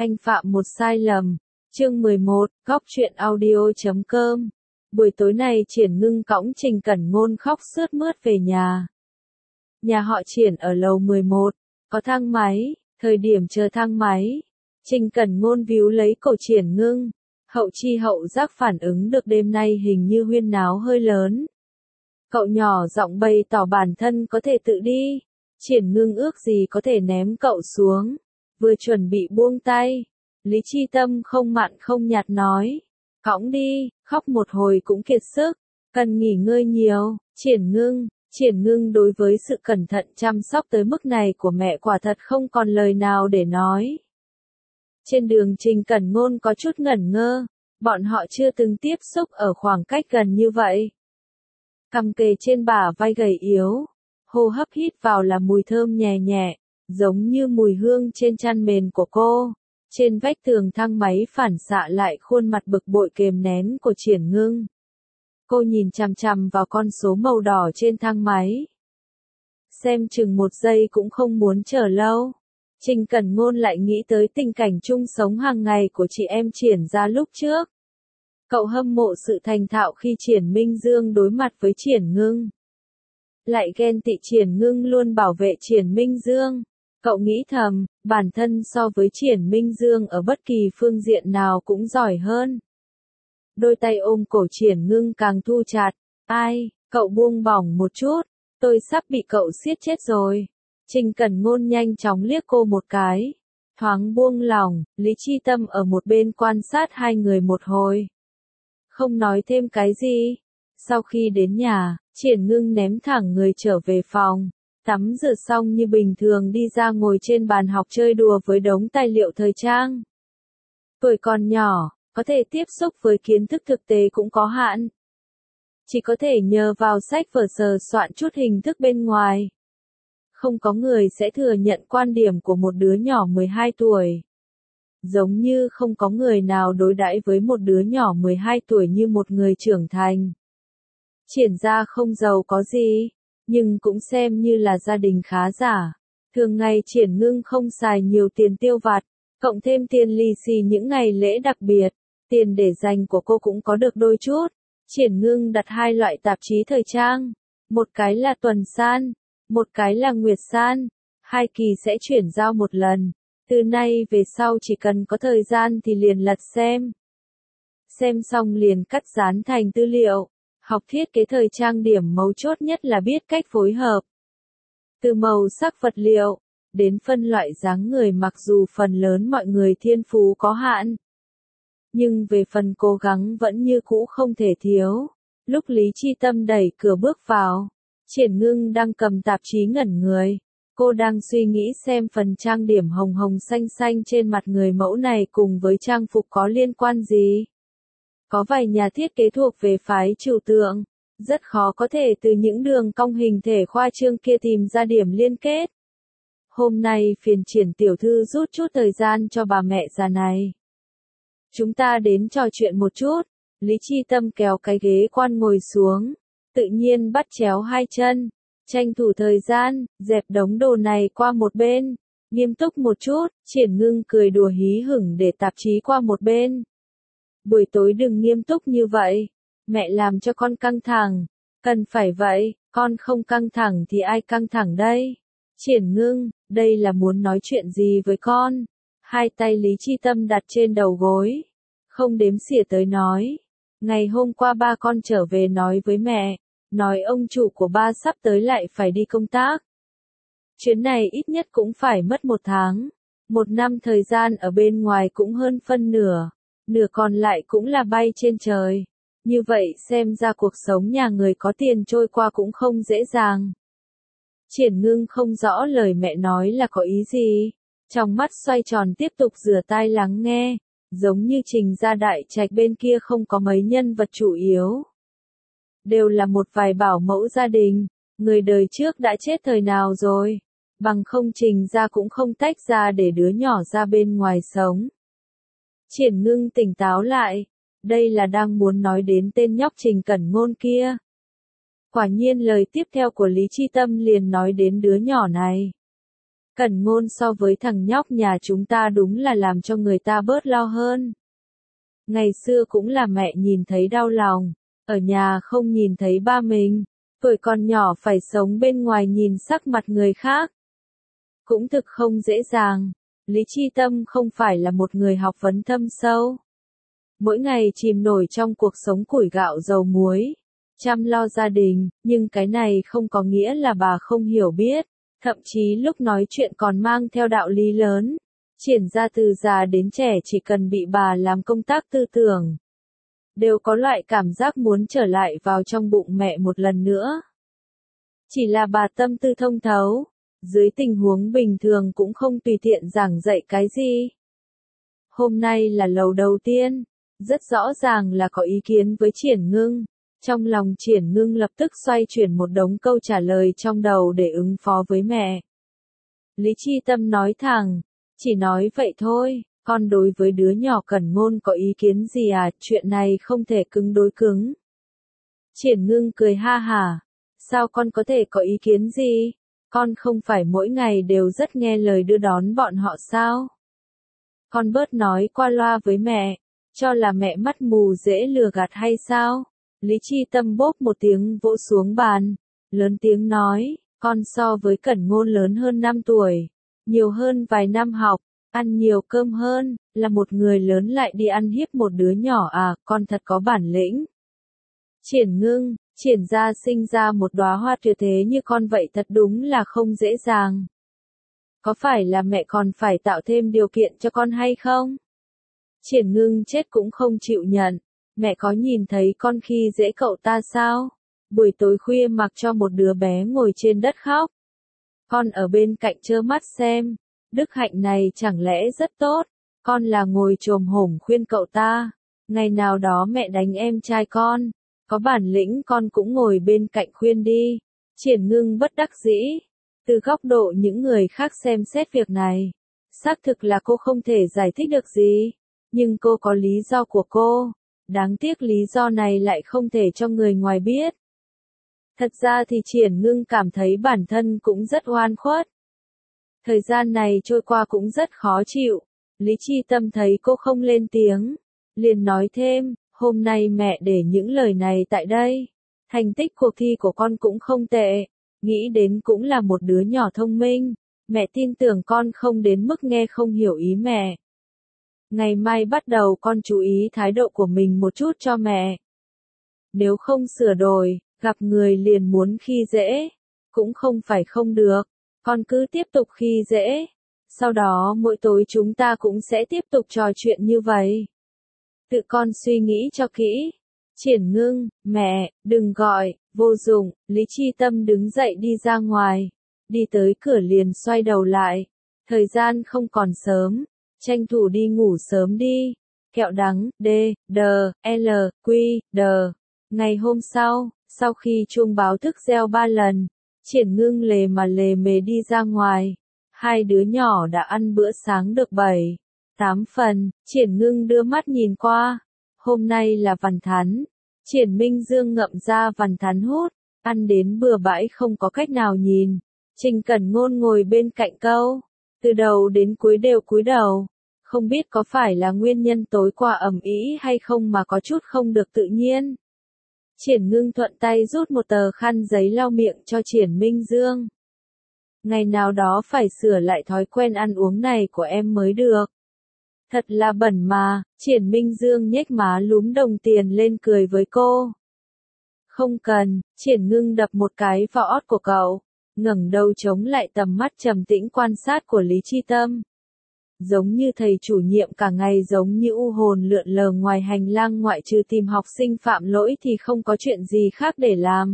Anh phạm một sai lầm. Chương 11, góc truyện audio.com. Buổi tối này Triển Ngưng cõng Trình Cẩn Ngôn khóc sướt mướt về nhà. Nhà họ Triển ở lầu 11, có thang máy, thời điểm chờ thang máy. Trình Cẩn Ngôn víu lấy cổ Triển Ngưng. Hậu chi hậu giác phản ứng được đêm nay hình như huyên náo hơi lớn. Cậu nhỏ giọng bày tỏ bản thân có thể tự đi. Triển Ngưng ước gì có thể ném cậu xuống. Vừa chuẩn bị buông tay, Lý Chi Tâm không mặn không nhạt nói. Cõng đi, khóc một hồi cũng kiệt sức, cần nghỉ ngơi nhiều. Triển Ngưng đối với sự cẩn thận chăm sóc tới mức này của mẹ quả thật không còn lời nào để nói. Trên đường Trình Cẩn Ngôn có chút ngẩn ngơ, bọn họ chưa từng tiếp xúc ở khoảng cách gần như vậy. Cằm kề trên bả vai gầy yếu, hô hấp hít vào là mùi thơm nhẹ nhẹ, giống như mùi hương trên chăn mền của cô. Trên vách tường thang máy phản xạ lại khuôn mặt bực bội kềm nén của Triển Ngưng. Cô nhìn chằm chằm vào con số màu đỏ trên thang máy. Xem chừng một giây cũng không muốn chờ lâu. Trình Cẩn Ngôn lại nghĩ tới tình cảnh chung sống hàng ngày của chị em Triển gia lúc trước. Cậu hâm mộ sự thành thạo khi Triển Minh Dương đối mặt với Triển Ngưng. Lại ghen tị Triển Ngưng luôn bảo vệ Triển Minh Dương. Cậu nghĩ thầm, bản thân so với Triển Minh Dương ở bất kỳ phương diện nào cũng giỏi hơn. Đôi tay ôm cổ Triển Ngưng càng thu chặt. Ai, cậu buông bỏng một chút, tôi sắp bị cậu siết chết rồi. Trình Cẩn Ngôn nhanh chóng liếc cô một cái. Thoáng buông lỏng, Lý Chi Tâm ở một bên quan sát hai người một hồi. Không nói thêm cái gì. Sau khi đến nhà, Triển Ngưng ném thẳng người trở về phòng. Tắm rửa xong như bình thường đi ra ngồi trên bàn học chơi đùa với đống tài liệu thời trang. Tuổi còn nhỏ, có thể tiếp xúc với kiến thức thực tế cũng có hạn. Chỉ có thể nhờ vào sách vở sờ soạn chút hình thức bên ngoài. Không có người sẽ thừa nhận quan điểm của một đứa nhỏ 12 tuổi. Giống như không có người nào đối đãi với một đứa nhỏ 12 tuổi như một người trưởng thành. Triển gia không giàu có gì, nhưng cũng xem như là gia đình khá giả. Thường ngày Triển Ngưng không xài nhiều tiền tiêu vặt, cộng thêm tiền lì xì những ngày lễ đặc biệt, tiền để dành của cô cũng có được đôi chút. Triển Ngưng đặt hai loại tạp chí thời trang, một cái là Tuần San, một cái là Nguyệt San, hai kỳ sẽ chuyển giao một lần. Từ nay về sau chỉ cần có thời gian thì liền lật xem. Xem xong liền cắt dán thành tư liệu. Học thiết kế thời trang điểm mấu chốt nhất là biết cách phối hợp. Từ màu sắc vật liệu, đến phân loại dáng người mặc dù phần lớn mọi người thiên phú có hạn. Nhưng về phần cố gắng vẫn như cũ không thể thiếu. Lúc Lý Chi Tâm đẩy cửa bước vào, Triển Ngưng đang cầm tạp chí ngẩn người. Cô đang suy nghĩ xem phần trang điểm hồng hồng xanh xanh trên mặt người mẫu này cùng với trang phục có liên quan gì. Có vài nhà thiết kế thuộc về phái trừu tượng, rất khó có thể từ những đường cong hình thể khoa trương kia tìm ra điểm liên kết. Hôm nay phiền Triển tiểu thư rút chút thời gian cho bà mẹ già này. Chúng ta đến trò chuyện một chút. Lý Chi Tâm kéo cái ghế quan ngồi xuống, tự nhiên bắt chéo hai chân, tranh thủ thời gian, dẹp đống đồ này qua một bên. Nghiêm túc một chút, Triển Ngưng cười đùa hí hửng để tạp chí qua một bên. Buổi tối đừng nghiêm túc như vậy, mẹ làm cho con căng thẳng. Cần phải vậy, con không căng thẳng thì ai căng thẳng đây? Triển Ngưng, đây là muốn nói chuyện gì với con? Hai tay Lý Chi Tâm đặt trên đầu gối, không đếm xỉa tới nói. Ngày hôm qua ba con trở về nói với mẹ, nói ông chủ của ba sắp tới lại phải đi công tác. Chuyến này ít nhất cũng phải mất 1 tháng, 1 năm thời gian ở bên ngoài cũng hơn phân nửa. Nửa còn lại cũng là bay trên trời. Như vậy xem ra cuộc sống nhà người có tiền trôi qua cũng không dễ dàng. Triển Ngưng không rõ lời mẹ nói là có ý gì. Trong mắt xoay tròn tiếp tục rửa tai lắng nghe. Giống như Trình gia đại trạch bên kia không có mấy nhân vật chủ yếu. Đều là một vài bảo mẫu gia đình. Người đời trước đã chết thời nào rồi. Bằng không Trình gia cũng không tách ra để đứa nhỏ ra bên ngoài sống. Triển Ngưng tỉnh táo lại, đây là đang muốn nói đến tên nhóc Trình Cẩn Ngôn kia. Quả nhiên lời tiếp theo của Lý Chi Tâm liền nói đến đứa nhỏ này. Cẩn Ngôn so với thằng nhóc nhà chúng ta đúng là làm cho người ta bớt lo hơn. Ngày xưa cũng là mẹ nhìn thấy đau lòng, ở nhà không nhìn thấy ba mình, tuổi còn nhỏ phải sống bên ngoài nhìn sắc mặt người khác. Cũng thực không dễ dàng, Lý Chi Tâm không phải là một người học vấn thâm sâu. Mỗi ngày chìm nổi trong cuộc sống củi gạo dầu muối, chăm lo gia đình, nhưng cái này không có nghĩa là bà không hiểu biết, thậm chí lúc nói chuyện còn mang theo đạo lý lớn. Triển ra từ già đến trẻ chỉ cần bị bà làm công tác tư tưởng, đều có loại cảm giác muốn trở lại vào trong bụng mẹ một lần nữa. Chỉ là bà tâm tư thông thấu, dưới tình huống bình thường cũng không tùy tiện giảng dạy cái gì. Hôm nay là lầu đầu tiên, rất rõ ràng là có ý kiến với Triển Ngưng. Trong lòng Triển Ngưng lập tức xoay chuyển một đống câu trả lời trong đầu để ứng phó với mẹ. Lý Chi Tâm nói thẳng, chỉ nói vậy thôi, con đối với đứa nhỏ Cẩn Ngôn có ý kiến gì à, chuyện này không thể cứng đối cứng. Triển Ngưng cười ha hả, sao con có thể có ý kiến gì, con không phải mỗi ngày đều rất nghe lời đưa đón bọn họ sao? Con bớt nói qua loa với mẹ, cho là mẹ mắt mù dễ lừa gạt hay sao? Lý Chi Tâm bốp một tiếng vỗ xuống bàn, lớn tiếng nói, con so với Cẩn Ngôn lớn hơn 5 tuổi, nhiều hơn vài năm học, ăn nhiều cơm hơn, là một người lớn lại đi ăn hiếp một đứa nhỏ à, con thật có bản lĩnh. Triển Ngưng, Triển gia sinh ra một đóa hoa tuyệt thế như con vậy thật đúng là không dễ dàng. Có phải là mẹ còn phải tạo thêm điều kiện cho con hay không? Triển Ngưng chết cũng không chịu nhận, mẹ có nhìn thấy con khi dễ cậu ta sao? Buổi tối khuya mặc cho một đứa bé ngồi trên đất khóc. Con ở bên cạnh trơ mắt xem, đức hạnh này chẳng lẽ rất tốt, con là ngồi chồm hổm khuyên cậu ta, ngày nào đó mẹ đánh em trai con, có bản lĩnh con cũng ngồi bên cạnh khuyên đi. Triển Ngưng bất đắc dĩ, từ góc độ những người khác xem xét việc này, xác thực là cô không thể giải thích được gì, nhưng cô có lý do của cô, đáng tiếc lý do này lại không thể cho người ngoài biết. Thật ra thì Triển Ngưng cảm thấy bản thân cũng rất oan khuất. Thời gian này trôi qua cũng rất khó chịu, Lý Chi Tâm thấy cô không lên tiếng, liền nói thêm, hôm nay mẹ để những lời này tại đây. Thành tích cuộc thi của con cũng không tệ, nghĩ đến cũng là một đứa nhỏ thông minh, mẹ tin tưởng con không đến mức nghe không hiểu ý mẹ. Ngày mai bắt đầu con chú ý thái độ của mình một chút cho mẹ. Nếu không sửa đổi, gặp người liền muốn khi dễ, cũng không phải không được, con cứ tiếp tục khi dễ. Sau đó mỗi tối chúng ta cũng sẽ tiếp tục trò chuyện như vậy. Tự con suy nghĩ cho kỹ. Triển Ngưng, mẹ, đừng gọi, vô dụng, Lý Chi Tâm đứng dậy đi ra ngoài, đi tới cửa liền xoay đầu lại. Thời gian không còn sớm, tranh thủ đi ngủ sớm đi. Kẹo đắng, D, D, L, Q, D. Ngày hôm sau khi chuông báo thức reo 3 lần, Triển Ngưng lề mà lề mề đi ra ngoài. Hai đứa nhỏ đã ăn bữa sáng được 7, 8 phần, Triển Ngưng đưa mắt nhìn qua. Hôm nay là vằn thắn. Triển Minh Dương ngậm ra vằn thắn hút, ăn đến bừa bãi không có cách nào nhìn. Trình Cẩn Ngôn ngồi bên cạnh câu, từ đầu đến cuối đều cúi đầu. Không biết có phải là nguyên nhân tối qua ầm ĩ hay không mà có chút không được tự nhiên. Triển Ngưng thuận tay rút một tờ khăn giấy lau miệng cho Triển Minh Dương. Ngày nào đó phải sửa lại thói quen ăn uống này của em mới được. Thật là bẩn mà, Triển Minh Dương nhếch má lúm đồng tiền lên cười với cô. Không cần, Triển Ngưng đập một cái vào ót của cậu, ngẩng đầu chống lại tầm mắt trầm tĩnh quan sát của Lý Chi Tâm. Giống như thầy chủ nhiệm cả ngày giống như u hồn lượn lờ ngoài hành lang ngoại trừ tìm học sinh phạm lỗi thì không có chuyện gì khác để làm.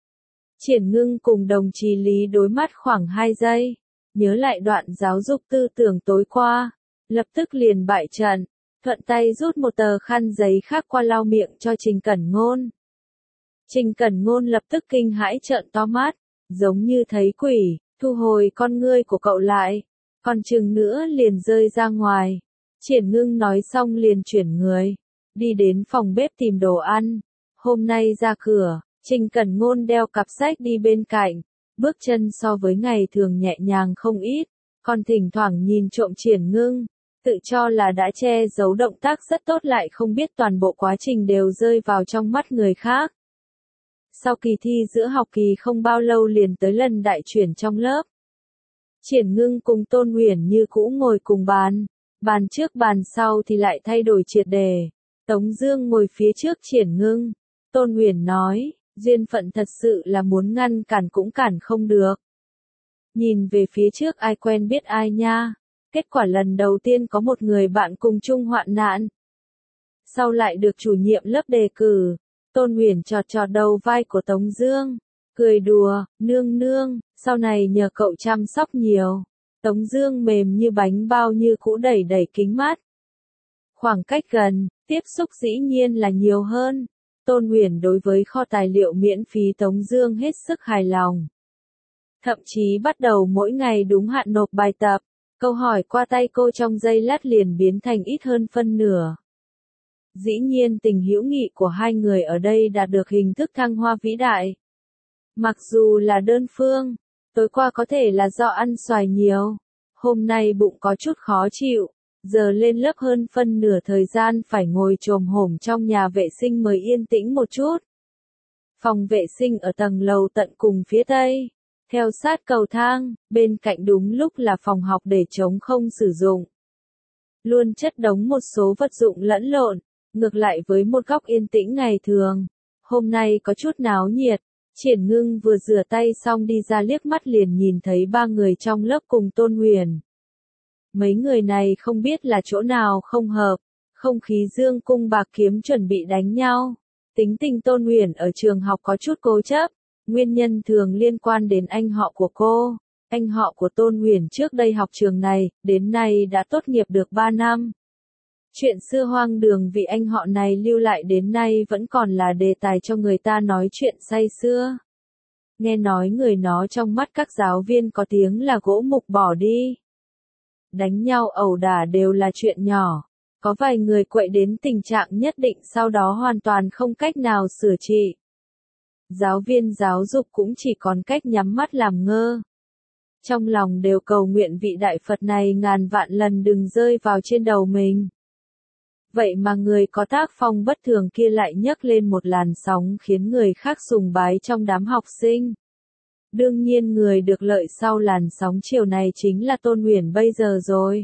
Triển Ngưng cùng đồng chí Lý đối mắt khoảng 2 giây, nhớ lại đoạn giáo dục tư tưởng tối qua, lập tức liền bại trận, thuận tay rút một tờ khăn giấy khác qua lau miệng cho Trình Cẩn Ngôn. Trình Cẩn Ngôn lập tức kinh hãi trợn to mắt, giống như thấy quỷ, thu hồi con ngươi của cậu lại, còn chừng nữa liền rơi ra ngoài. Triển Ngưng nói xong liền chuyển người, đi đến phòng bếp tìm đồ ăn. Hôm nay ra cửa, Trình Cẩn Ngôn đeo cặp sách đi bên cạnh, bước chân so với ngày thường nhẹ nhàng không ít, còn thỉnh thoảng nhìn trộm Triển Ngưng, tự cho là đã che giấu động tác rất tốt lại không biết toàn bộ quá trình đều rơi vào trong mắt người khác. Sau kỳ thi giữa học kỳ không bao lâu liền tới lần đại chuyển trong lớp. Triển Ngưng cùng Tôn Huyền như cũ ngồi cùng bàn, bàn trước bàn sau thì lại thay đổi triệt đề. Tống Dương ngồi phía trước Triển Ngưng, Tôn Huyền nói, duyên phận thật sự là muốn ngăn cản cũng cản không được. Nhìn về phía trước ai quen biết ai nha, kết quả lần đầu tiên có một người bạn cùng chung hoạn nạn. Sau lại được chủ nhiệm lớp đề cử, Tôn Huyền chọt chọt đầu vai của Tống Dương, cười đùa, nương nương, sau này nhờ cậu chăm sóc nhiều. Tống Dương mềm như bánh bao như cũ đẩy đẩy kính mắt. Khoảng cách gần, tiếp xúc dĩ nhiên là nhiều hơn. Tôn Huyền đối với kho tài liệu miễn phí Tống Dương hết sức hài lòng. Thậm chí bắt đầu mỗi ngày đúng hạn nộp bài tập, câu hỏi qua tay cô trong giây lát liền biến thành ít hơn phân nửa. Dĩ nhiên tình hữu nghị của hai người ở đây đạt được hình thức thăng hoa vĩ đại. Mặc dù là đơn phương, tối qua có thể là do ăn xoài nhiều, hôm nay bụng có chút khó chịu, giờ lên lớp hơn phân nửa thời gian phải ngồi chồm hổm trong nhà vệ sinh mới yên tĩnh một chút. Phòng vệ sinh ở tầng lầu tận cùng phía tây, theo sát cầu thang, bên cạnh đúng lúc là phòng học để trống không sử dụng. Luôn chất đống một số vật dụng lẫn lộn, ngược lại với một góc yên tĩnh ngày thường. Hôm nay có chút náo nhiệt, Triển Ngưng vừa rửa tay xong đi ra liếc mắt liền nhìn thấy ba người trong lớp cùng Tôn Huyền. Mấy người này không biết là chỗ nào không hợp, không khí dương cung bạc kiếm chuẩn bị đánh nhau. Tính tình Tôn Huyền ở trường học có chút cố chấp, nguyên nhân thường liên quan đến anh họ của cô. Anh họ của Tôn Huyền trước đây học trường này, đến nay đã tốt nghiệp được 3 năm. Chuyện xưa hoang đường vì anh họ này lưu lại đến nay vẫn còn là đề tài cho người ta nói chuyện say sưa. Nghe nói người nó trong mắt các giáo viên có tiếng là gỗ mục bỏ đi. Đánh nhau ẩu đả đều là chuyện nhỏ, có vài người quậy đến tình trạng nhất định sau đó hoàn toàn không cách nào sửa trị. Giáo viên giáo dục cũng chỉ còn cách nhắm mắt làm ngơ. Trong lòng đều cầu nguyện vị đại Phật này ngàn vạn lần đừng rơi vào trên đầu mình. Vậy mà người có tác phong bất thường kia lại nhấc lên một làn sóng khiến người khác sùng bái trong đám học sinh. Đương nhiên người được lợi sau làn sóng chiều này chính là Tôn Huyền bây giờ rồi.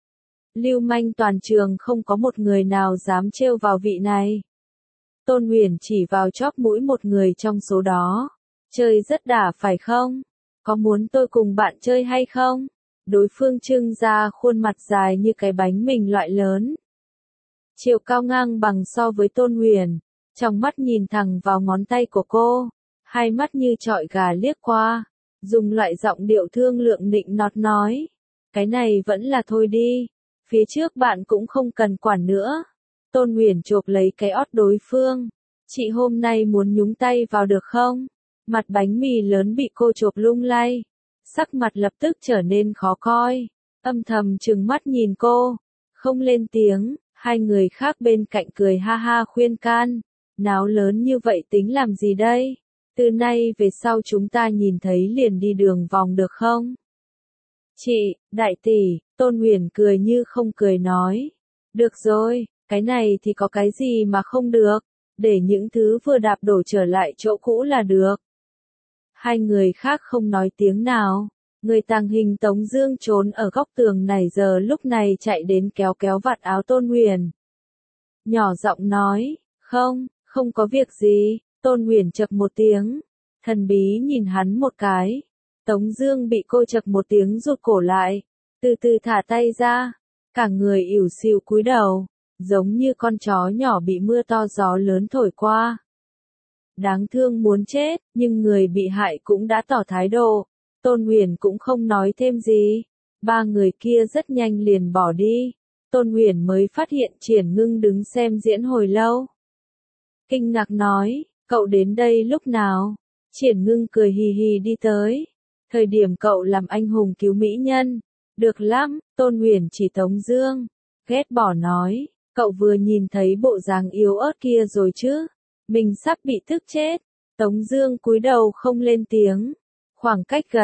Lưu manh toàn trường không có một người nào dám trêu vào vị này. Tôn Huyền chỉ vào chóp mũi một người trong số đó. Chơi rất đã phải không? Có muốn tôi cùng bạn chơi hay không? Đối phương trưng ra khuôn mặt dài như cái bánh mì loại lớn. Chiều cao ngang bằng so với Tôn Huyền, trong mắt nhìn thẳng vào ngón tay của cô, hai mắt như chọi gà liếc qua, dùng loại giọng điệu thương lượng nịnh nọt nói, cái này vẫn là thôi đi, phía trước bạn cũng không cần quản nữa. Tôn Huyền chộp lấy cái ót đối phương, chị hôm nay muốn nhúng tay vào được không? Mặt bánh mì lớn bị cô chộp lung lay, sắc mặt lập tức trở nên khó coi, âm thầm trừng mắt nhìn cô, không lên tiếng. Hai người khác bên cạnh cười ha ha khuyên can, náo lớn như vậy tính làm gì đây? Từ nay về sau chúng ta nhìn thấy liền đi đường vòng được không? Chị, đại tỷ, Tôn Huyền cười như không cười nói. Được rồi, cái này thì có cái gì mà không được, để những thứ vừa đạp đổ trở lại chỗ cũ là được. Hai người khác không nói tiếng nào. Người tàng hình Tống Dương trốn ở góc tường này giờ lúc này chạy đến kéo kéo vạt áo Tôn Huyền. Nhỏ giọng nói, không có việc gì. Tôn Huyền chậc một tiếng, thần bí nhìn hắn một cái. Tống Dương bị cô chậc một tiếng rụt cổ lại, từ từ thả tay ra, cả người ỉu xìu cúi đầu, giống như con chó nhỏ bị mưa to gió lớn thổi qua. Đáng thương muốn chết, nhưng người bị hại cũng đã tỏ thái độ. Tôn Huyền cũng không nói thêm gì. Ba người kia rất nhanh liền bỏ đi. Tôn Huyền mới phát hiện Triển Ngưng đứng xem diễn hồi lâu. Kinh ngạc nói, cậu đến đây lúc nào? Triển Ngưng cười hì hì đi tới. Thời điểm cậu làm anh hùng cứu mỹ nhân. Được lắm, Tôn Huyền chỉ Tống Dương. Ghét bỏ nói, cậu vừa nhìn thấy bộ dáng yếu ớt kia rồi chứ. Mình sắp bị tức chết. Tống Dương cúi đầu không lên tiếng. Khoảng cách gần,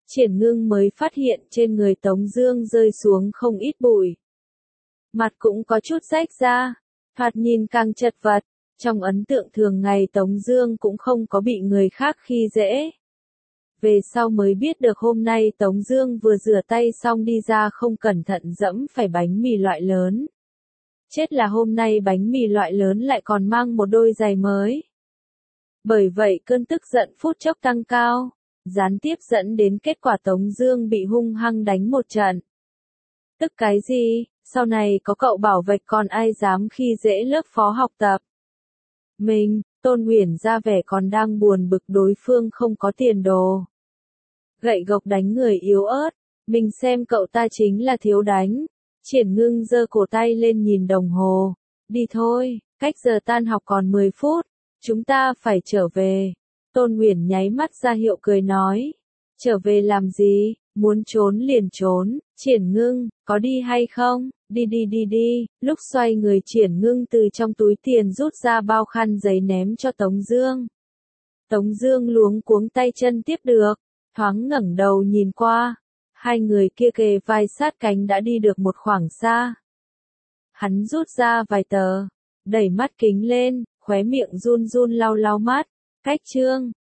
Triển Ngưng mới phát hiện trên người Tống Dương rơi xuống không ít bụi. Mặt cũng có chút rách ra, thoạt nhìn càng chật vật. Trong ấn tượng thường ngày Tống Dương cũng không có bị người khác khi dễ. Về sau mới biết được hôm nay Tống Dương vừa rửa tay xong đi ra không cẩn thận dẫm phải bánh mì loại lớn. Chết là hôm nay bánh mì loại lớn lại còn mang một đôi giày mới. Bởi vậy cơn tức giận phút chốc tăng cao, gián tiếp dẫn đến kết quả Tống Dương bị hung hăng đánh một trận. Tức cái gì, sau này có cậu bảo vệ còn ai dám khi dễ lớp phó học tập. Mình, Tôn Uyển ra vẻ còn đang buồn bực đối phương không có tiền đồ. Gậy gộc đánh người yếu ớt, mình xem cậu ta chính là thiếu đánh. Triển Ngưng giơ cổ tay lên nhìn đồng hồ. Đi thôi, cách giờ tan học còn 10 phút, chúng ta phải trở về. Tôn Uyển nháy mắt ra hiệu cười nói. Trở về làm gì, muốn trốn liền trốn. Triển Ngưng, có đi hay không? Đi đi đi đi. Lúc xoay người Triển Ngưng từ trong túi tiền rút ra bao khăn giấy ném cho Tống Dương. Tống Dương luống cuống tay chân tiếp được, thoáng ngẩng đầu nhìn qua. Hai người kia kề vai sát cánh đã đi được một khoảng xa. Hắn rút ra vài tờ, đẩy mắt kính lên, khóe miệng run run lau lau mắt. Cách chương